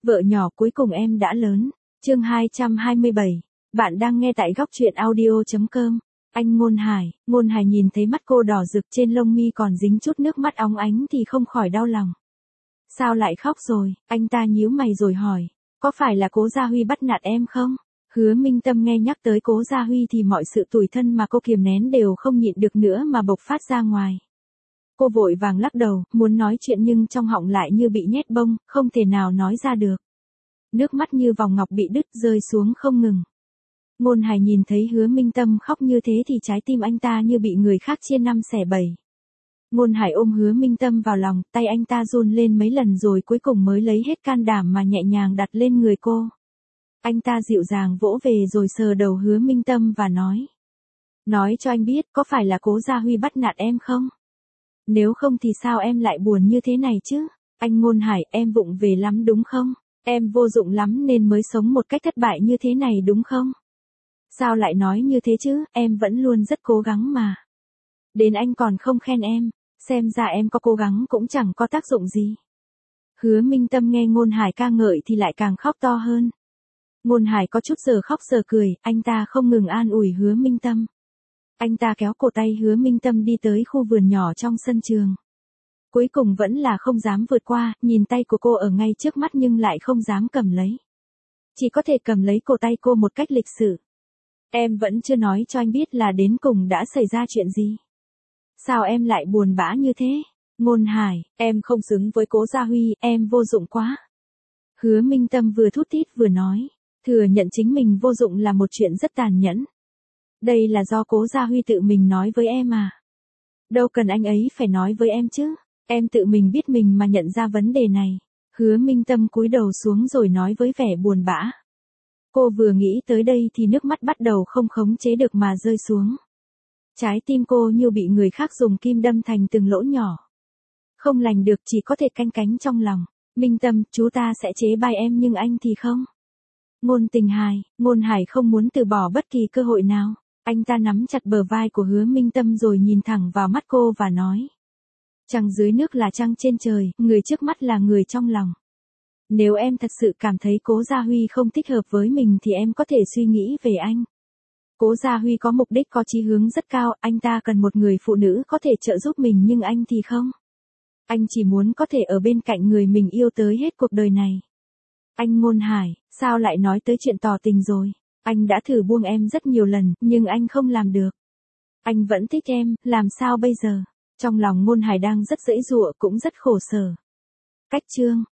Vợ nhỏ cuối cùng em đã lớn. Chương 227. Bạn đang nghe tại góc truyện audio.com. Anh Ngôn Hải nhìn thấy mắt cô đỏ rực, trên lông mi còn dính chút nước mắt óng ánh thì không khỏi đau lòng. Sao lại khóc rồi? Anh ta nhíu mày rồi hỏi. Có phải là Cố Gia Huy bắt nạt em không? Hứa Minh Tâm nghe nhắc tới Cố Gia Huy thì mọi sự tủi thân mà cô kiềm nén đều không nhịn được nữa mà bộc phát ra ngoài. Cô vội vàng lắc đầu, muốn nói chuyện nhưng trong họng lại như bị nhét bông, không thể nào nói ra được. Nước mắt như vòng ngọc bị đứt rơi xuống không ngừng. Ngôn Hải nhìn thấy Hứa Minh Tâm khóc như thế thì trái tim anh ta như bị người khác chia năm xẻ bảy. Ngôn Hải ôm Hứa Minh Tâm vào lòng, tay anh ta run lên mấy lần rồi cuối cùng mới lấy hết can đảm mà nhẹ nhàng đặt lên người cô. Anh ta dịu dàng vỗ về rồi sờ đầu Hứa Minh Tâm và nói. Nói cho anh biết, có phải là Cố Gia Huy bắt nạt em không? Nếu không thì sao em lại buồn như thế này chứ? Anh Ngôn Hải, em vụng về lắm đúng không? Em vô dụng lắm nên mới sống một cách thất bại như thế này đúng không? Sao lại nói như thế chứ, em vẫn luôn rất cố gắng mà. Đến anh còn không khen em, xem ra em có cố gắng cũng chẳng có tác dụng gì. Hứa Minh Tâm nghe Ngôn Hải ca ngợi thì lại càng khóc to hơn. Ngôn Hải có chút giờ khóc giờ cười, anh ta không ngừng an ủi Hứa Minh Tâm. Anh ta kéo cổ tay Hứa Minh Tâm đi tới khu vườn nhỏ trong sân trường. Cuối cùng vẫn là không dám vượt qua, nhìn tay của cô ở ngay trước mắt nhưng lại không dám cầm lấy. Chỉ có thể cầm lấy cổ tay cô một cách lịch sự. Em vẫn chưa nói cho anh biết là đến cùng đã xảy ra chuyện gì. Sao em lại buồn bã như thế? Ngôn Hải, em không xứng với Cố Gia Huy, em vô dụng quá. Hứa Minh Tâm vừa thút thít vừa nói, thừa nhận chính mình vô dụng là một chuyện rất tàn nhẫn. Đây là do Cố Gia Huy tự mình nói với em à? Đâu cần anh ấy phải nói với em chứ, em tự mình biết mình mà nhận ra vấn đề này. Hứa Minh Tâm cúi đầu xuống rồi nói với vẻ buồn bã. Cô vừa nghĩ tới đây thì nước mắt bắt đầu không khống chế được mà rơi xuống. Trái tim cô như bị người khác dùng kim đâm thành từng lỗ nhỏ. Không lành được, chỉ có thể canh cánh trong lòng. Minh Tâm, chú ta sẽ chế bai em nhưng anh thì không. Ngôn Hải không muốn từ bỏ bất kỳ cơ hội nào. Anh ta nắm chặt bờ vai của Hứa Minh Tâm rồi nhìn thẳng vào mắt cô và nói. Trăng dưới nước là trăng trên trời, người trước mắt là người trong lòng. Nếu em thật sự cảm thấy Cố Gia Huy không thích hợp với mình thì em có thể suy nghĩ về anh. Cố Gia Huy có mục đích có chí hướng rất cao, anh ta cần một người phụ nữ có thể trợ giúp mình nhưng anh thì không. Anh chỉ muốn có thể ở bên cạnh người mình yêu tới hết cuộc đời này. Anh Ngôn Hải, sao lại nói tới chuyện tỏ tình rồi? Anh đã thử buông em rất nhiều lần, nhưng anh không làm được. Anh vẫn thích em, làm sao bây giờ? Trong lòng Ngôn Hải đang rất giãy giụa cũng rất khổ sở. Cách chương